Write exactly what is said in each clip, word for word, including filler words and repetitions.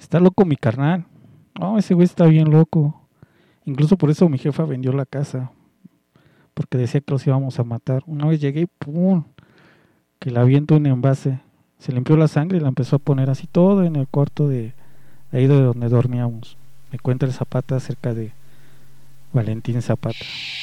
está loco mi carnal. No, ese güey está bien loco. Incluso por eso mi jefa vendió la casa, porque decía que los íbamos a matar. Una vez llegué y ¡pum! Que le aviento un envase. Se limpió la sangre y la empezó a poner así todo en el cuarto de, de ahí de donde dormíamos. Me cuenta el Zapata acerca de Valentín Zapata.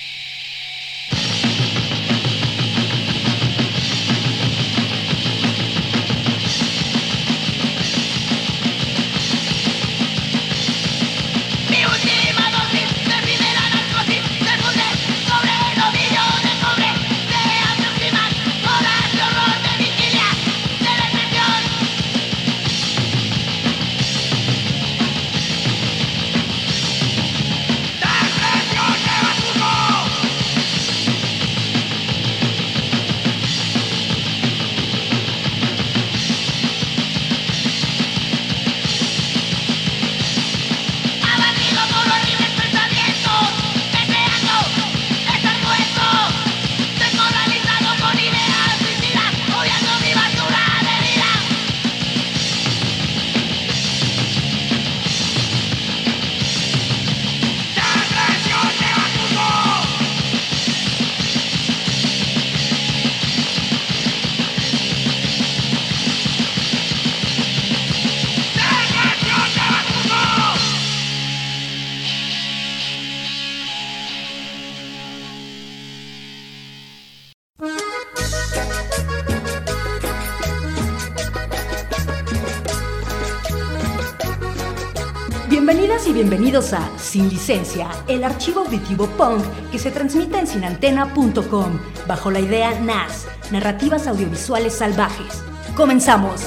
Bienvenidas y bienvenidos a Sin Licencia, el archivo auditivo punk que se transmite en sin antena punto com, bajo la idea N A S, Narrativas Audiovisuales Salvajes. ¡Comenzamos!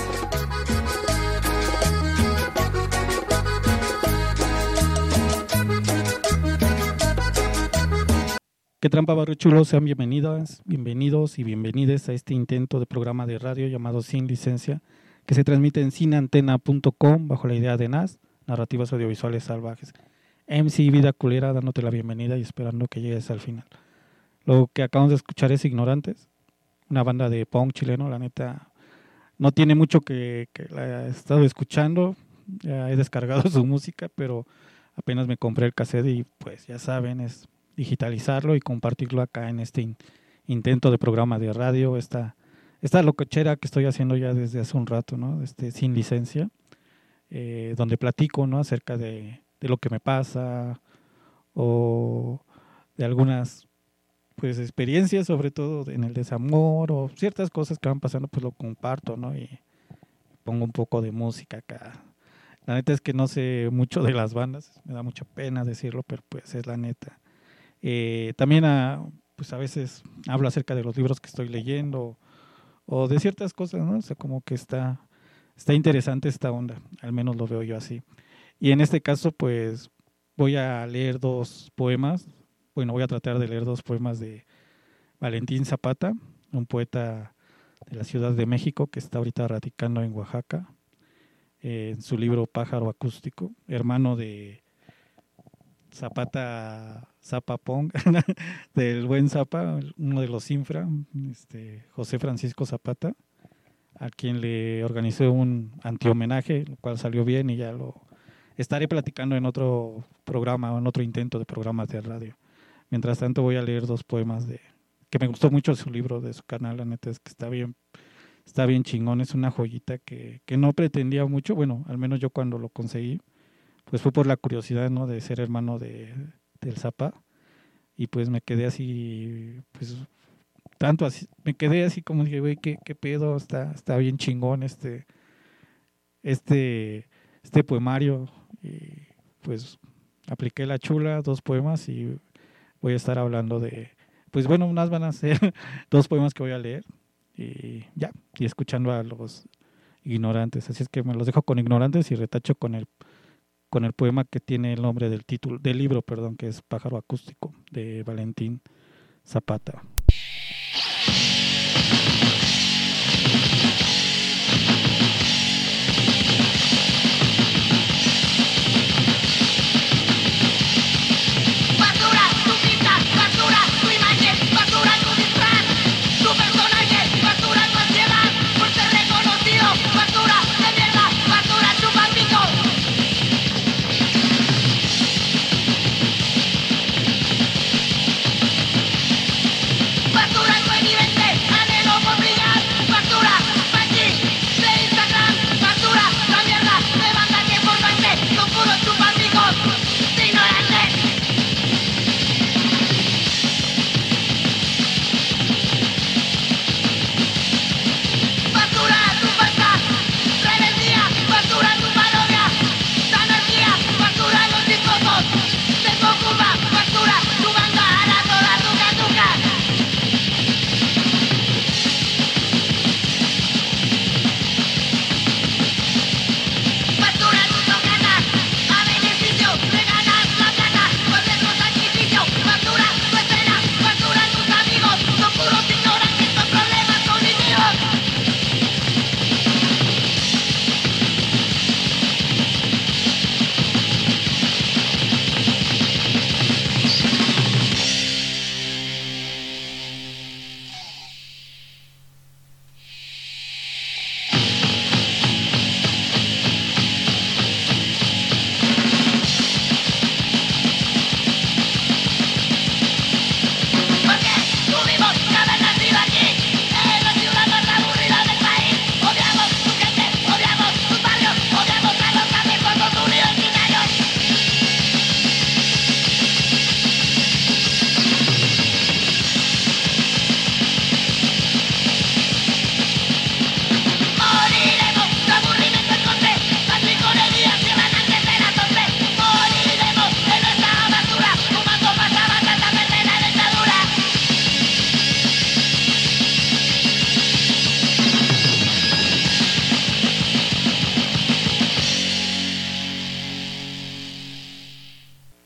¿Qué trampa, barrio chulo? Sean bienvenidas, bienvenidos y bienvenides a este intento de programa de radio llamado Sin Licencia, que se transmite en sin antena punto com bajo la idea de N A S, Narrativas Audiovisuales Salvajes. M C Vida Culera dándote la bienvenida y esperando que llegues al final. Lo que acabamos de escuchar es Ignorantes, una banda de punk chileno. La neta no tiene mucho que, que la he estado escuchando, ya he descargado su música, pero apenas me compré el cassette y pues ya saben, es digitalizarlo y compartirlo acá en este in, intento de programa de radio, esta, esta locochera que estoy haciendo ya desde hace un rato, ¿no? Este, Sin Licencia. Eh, donde platico, ¿no?, acerca de, de lo que me pasa o de algunas pues experiencias, sobre todo en el desamor o ciertas cosas que van pasando, pues lo comparto, ¿no? Y pongo un poco de música acá. La neta es que no sé mucho de las bandas, me da mucha pena decirlo, pero pues es la neta. Eh, también a, pues a veces hablo acerca de los libros que estoy leyendo o de ciertas cosas, ¿no? O sea, como que está... Está interesante esta onda, al menos lo veo yo así. Y en este caso, pues, voy a leer dos poemas. Bueno, voy a tratar de leer dos poemas de Valentín Zapata, un poeta de la Ciudad de México que está ahorita radicando en Oaxaca, eh, en su libro Pájaro Acústico, hermano de Zapata, Zapa Pong, del buen Zapa, uno de los Infra, este, José Francisco Zapata, a quien le organizé un antihomenaje, lo cual salió bien y ya lo estaré platicando en otro programa o en otro intento de programas de radio. Mientras tanto voy a leer dos poemas de que me gustó mucho su libro de su canal, la neta es que está bien, está bien chingón, es una joyita que, que no pretendía mucho, bueno, al menos yo cuando lo conseguí, pues fue por la curiosidad, ¿no?, de ser hermano de, del Zapa, y pues me quedé así, pues tanto así, me quedé así como dije, güey, ¿qué, qué pedo? Está, está bien chingón este, este, este poemario. Y pues apliqué la chula, dos poemas y voy a estar hablando de, pues bueno, unas van a ser dos poemas que voy a leer y ya, y escuchando a los ignorantes. Así es que me los dejo con Ignorantes y retacho con el, con el poema que tiene el nombre del título, del libro, perdón, que es Pájaro Acústico, de Valentín Zapata.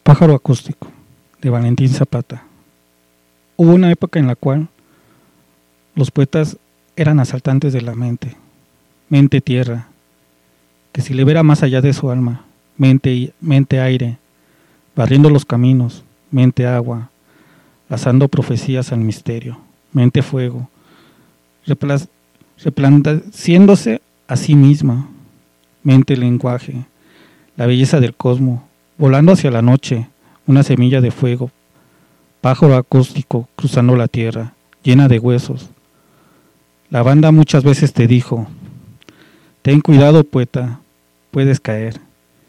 Pájaro acústico, de Valentín Zapata. Hubo una época en la cual los poetas eran asaltantes de la mente, mente tierra, que se libera más allá de su alma, mente, mente aire, barriendo los caminos, mente agua, lanzando profecías al misterio, mente fuego, replaneciéndose a sí misma, mente lenguaje, la belleza del cosmos, volando hacia la noche, una semilla de fuego, pájaro acústico cruzando la tierra, llena de huesos. La banda muchas veces te dijo, ten cuidado poeta, puedes caer.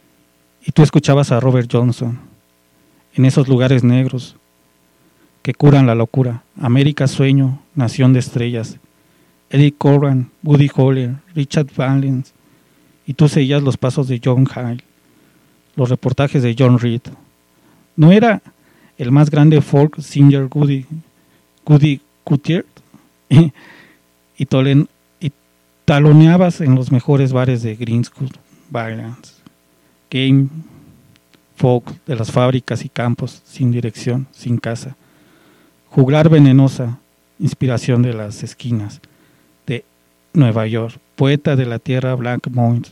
Y tú escuchabas a Robert Johnson, en esos lugares negros que curan la locura, América sueño, nación de estrellas, Eddie Cochran, Buddy Holly, Richard Valens, y tú seguías los pasos de John Hyle, los reportajes de John Reed. ¿No era el más grande folk singer Goody, Goody Cutier? Y, y, tolen, y taloneabas en los mejores bares de Greenswood, Violence, Game, folk de las fábricas y campos, sin dirección, sin casa. Juglar venenosa, inspiración de las esquinas de Nueva York, poeta de la tierra Black Mountain,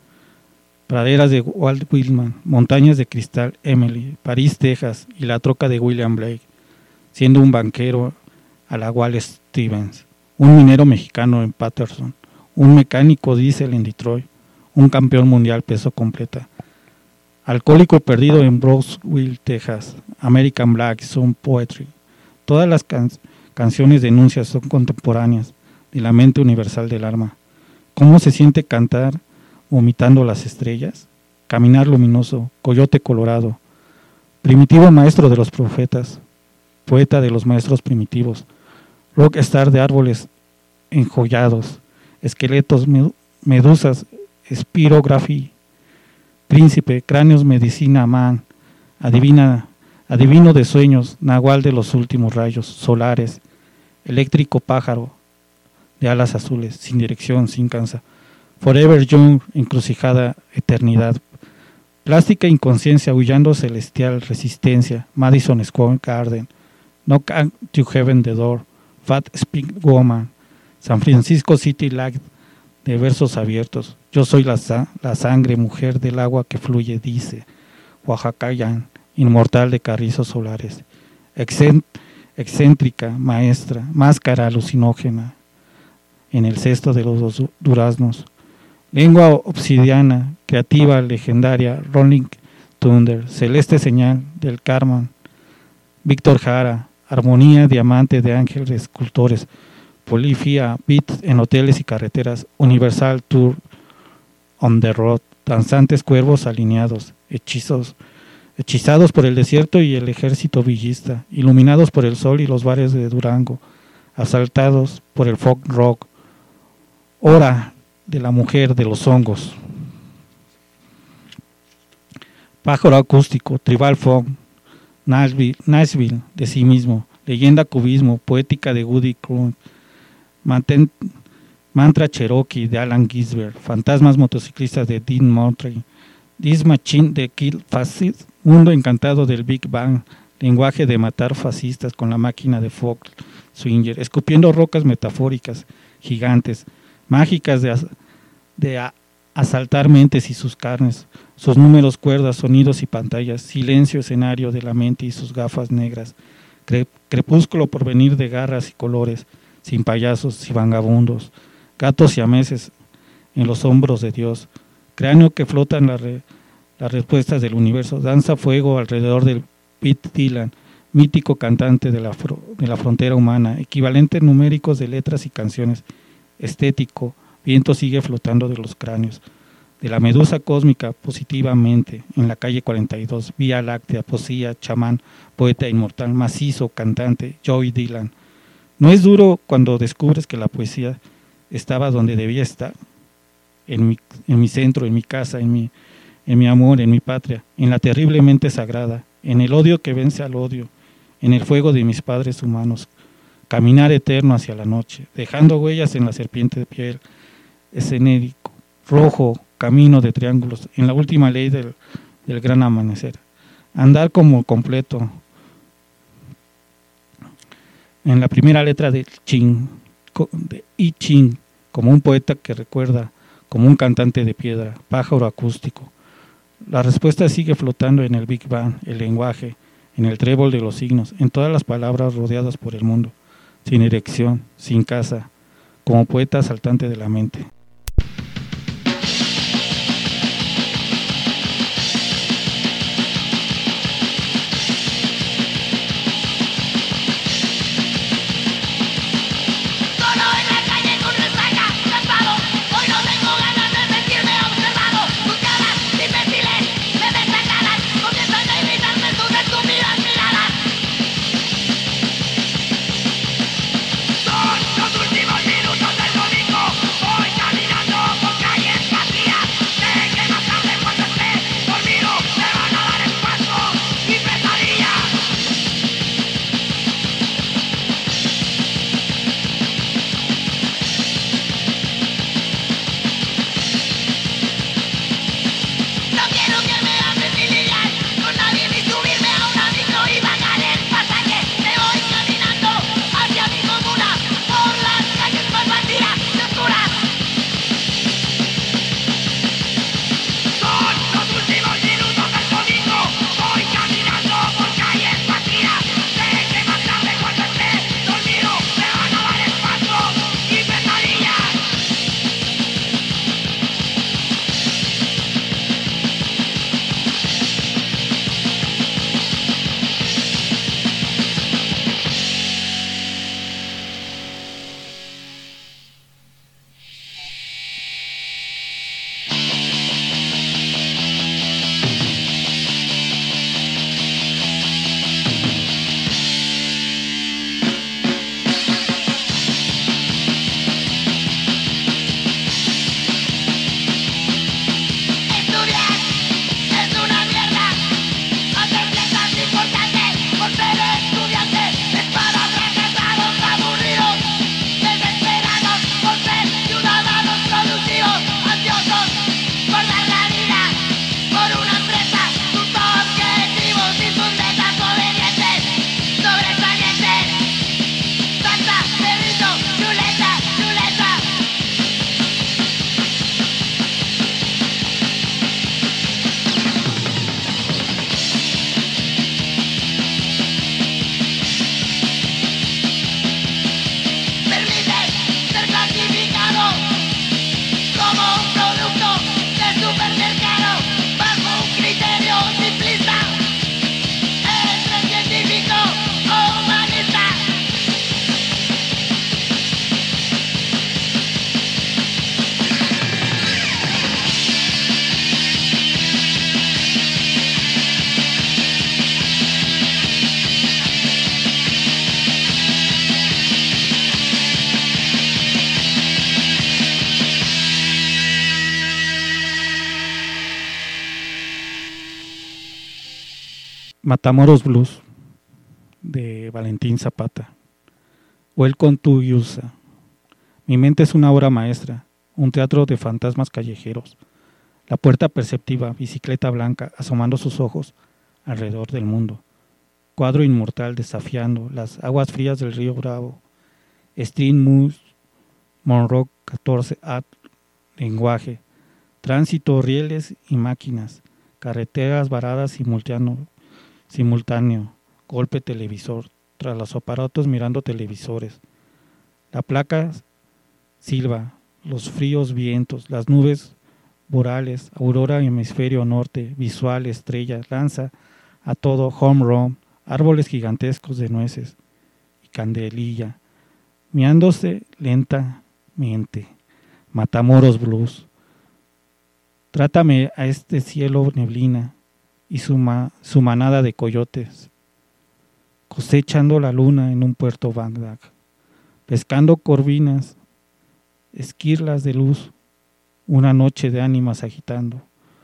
praderas de Walt Whitman, montañas de cristal Emily, París, Texas y la troca de William Blake, siendo un banquero a la Wallace Stevens, un minero mexicano en Patterson, un mecánico diésel en Detroit, un campeón mundial peso completa, alcohólico perdido en Brownsville, Texas, American Black, Sun Poetry. Todas las can- canciones denuncias son contemporáneas de la mente universal del alma. ¿Cómo se siente cantar vomitando las estrellas? Caminar luminoso, coyote colorado, primitivo maestro de los profetas, poeta de los maestros primitivos, rockstar de árboles enjollados, esqueletos, medusas, espirografía, príncipe, cráneos, medicina, man, adivina, adivino de sueños, nahual de los últimos rayos solares, eléctrico pájaro de alas azules, sin dirección, sin cansa, forever young, encrucijada, eternidad, plástica inconsciencia, aullando celestial, resistencia, Madison Square Garden, knock to heaven the door, fat speak woman, San Francisco City Light, de versos abiertos, yo soy la, la sangre, mujer del agua que fluye, dice, Oaxacayan, inmortal de carrizos solares, excéntrica, maestra, máscara alucinógena, en el cesto de los duraznos, lengua obsidiana, creativa, legendaria, Rolling Thunder, celeste señal del Carmen, Víctor Jara, armonía, diamante de ángeles escultores, polifía, beat en hoteles y carreteras, Universal Tour on the Road, danzantes cuervos alineados, hechizos, hechizados por el desierto y el ejército villista, iluminados por el sol y los bares de Durango, asaltados por el folk rock, hora de la mujer de los hongos, pájaro acústico, tribal folk, Nashville, Nashville de sí mismo, leyenda cubismo, poética de Woody Crown, mantra Cherokee de Alan Ginsberg, fantasmas motociclistas de Dean Montrey, This Machine de Kill Fascist, mundo encantado del Big Bang, lenguaje de matar fascistas con la máquina de folk swinger, escupiendo rocas metafóricas, gigantes, mágicas de, as, de a, asaltar mentes y sus carnes, sus números, cuerdas, sonidos y pantallas, silencio, escenario de la mente y sus gafas negras, cre, crepúsculo por venir de garras y colores, sin payasos y vagabundos, gatos siameses en los hombros de Dios, cráneo que flota en la re, las respuestas del universo, danza fuego alrededor del Pete Dylan, mítico cantante de la, de la frontera humana, equivalentes numéricos de letras y canciones, estético, viento sigue flotando de los cráneos, de la medusa cósmica positivamente, en la calle cuarenta y dos, Vía Láctea, poesía, chamán, poeta inmortal, macizo, cantante, Joey Dylan. ¿No es duro cuando descubres que la poesía estaba donde debía estar? En mi, en mi centro, en mi casa, en mi, en mi amor, en mi patria, en la terriblemente sagrada, en el odio que vence al odio, en el fuego de mis padres humanos, caminar eterno hacia la noche, dejando huellas en la serpiente de piel, escenético, rojo, camino de triángulos, en la última ley del, del gran amanecer, andar como completo. En la primera letra de Ching, de I Ching, como un poeta que recuerda, como un cantante de piedra, pájaro acústico. La respuesta sigue flotando en el Big Bang, el lenguaje, en el trébol de los signos, en todas las palabras rodeadas por el mundo, sin dirección, sin casa, como poeta saltante de la mente. Matamoros Blues, de Valentín Zapata. Welcome to Yusa. Mi mente es una obra maestra, un teatro de fantasmas callejeros. La puerta perceptiva, bicicleta blanca, asomando sus ojos alrededor del mundo. Cuadro inmortal desafiando las aguas frías del río Bravo. Street Moose, Monroe catorce A, lenguaje. Tránsito, rieles y máquinas. Carreteras varadas simultáneo. Simultáneo, golpe televisor, tras los aparatos mirando televisores. La placa silba, los fríos vientos, las nubes borales, aurora hemisferio norte, visual, estrella, lanza a todo home run, árboles gigantescos de nueces y candelilla, miándose lentamente. Matamoros Blues. Trátame a este cielo neblina y su, ma, su manada de coyotes, cosechando la luna en un puerto Bagdad, pescando corvinas, esquirlas de luz, una noche de ánimas agitando,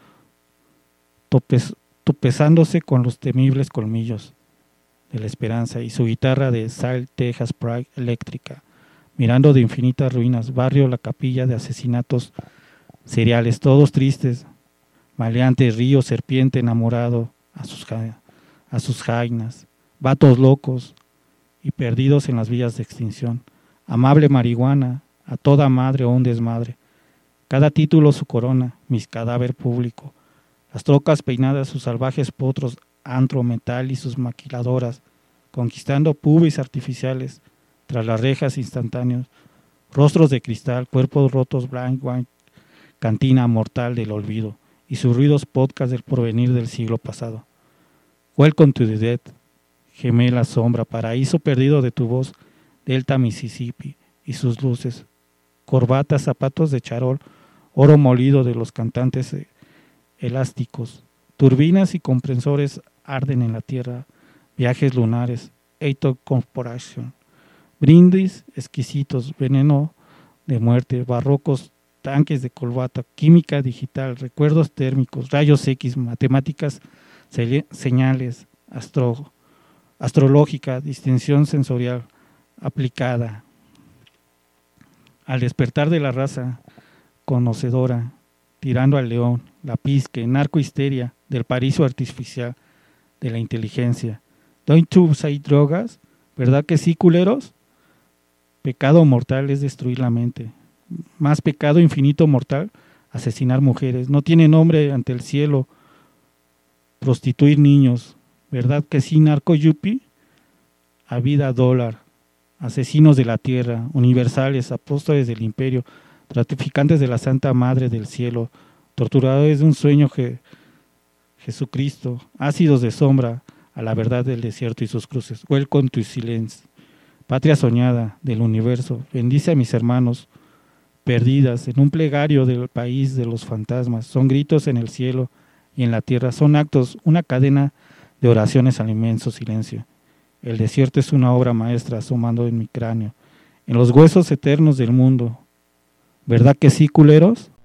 topez, topezándose con los temibles colmillos de la esperanza y su guitarra de Salt Texas Pride eléctrica, mirando de infinitas ruinas, barrio, la capilla de asesinatos seriales, todos tristes, maleante, río, serpiente, enamorado, a sus, a sus jainas, vatos locos y perdidos en las vías de extinción, amable marihuana, a toda madre o un desmadre, cada título su corona, mis cadáver público, las trocas peinadas, sus salvajes potros, antro, metal y sus maquiladoras, conquistando pubis artificiales, tras las rejas instantáneos, rostros de cristal, cuerpos rotos, blank, white, cantina mortal del olvido, y sus ruidos podcast del porvenir del siglo pasado. Welcome to the dead, gemela sombra, paraíso perdido de tu voz, Delta Mississippi y sus luces, corbatas, zapatos de charol, oro molido de los cantantes elásticos, turbinas y compresores arden en la tierra, viajes lunares, Ato Corporation, brindis exquisitos, veneno de muerte, barrocos, tanques de corbata, química digital, recuerdos térmicos, rayos X, matemáticas, señales, astro, astrológica, distinción sensorial aplicada. Al despertar de la raza conocedora, tirando al león, la pizque, narcohisteria, del paraíso artificial, de la inteligencia. Don't you say drogas? ¿Verdad que sí, culeros? Pecado mortal es destruir la mente. Más pecado infinito mortal, asesinar mujeres. No tiene nombre ante el cielo, prostituir niños. ¿Verdad que sí, narco yupi? A vida dólar. Asesinos de la tierra, universales, apóstoles del imperio, traficantes de la Santa Madre del Cielo, torturadores de un sueño que Jesucristo, ácidos de sombra a la verdad del desierto y sus cruces. Welcome to silence, patria soñada del universo, bendice a mis hermanos perdidas en un plegario del país de los fantasmas. Son gritos en el cielo y en la tierra, son actos, una cadena de oraciones al inmenso silencio. El desierto es una obra maestra asomando en mi cráneo, en los huesos eternos del mundo. ¿Verdad que sí, culeros?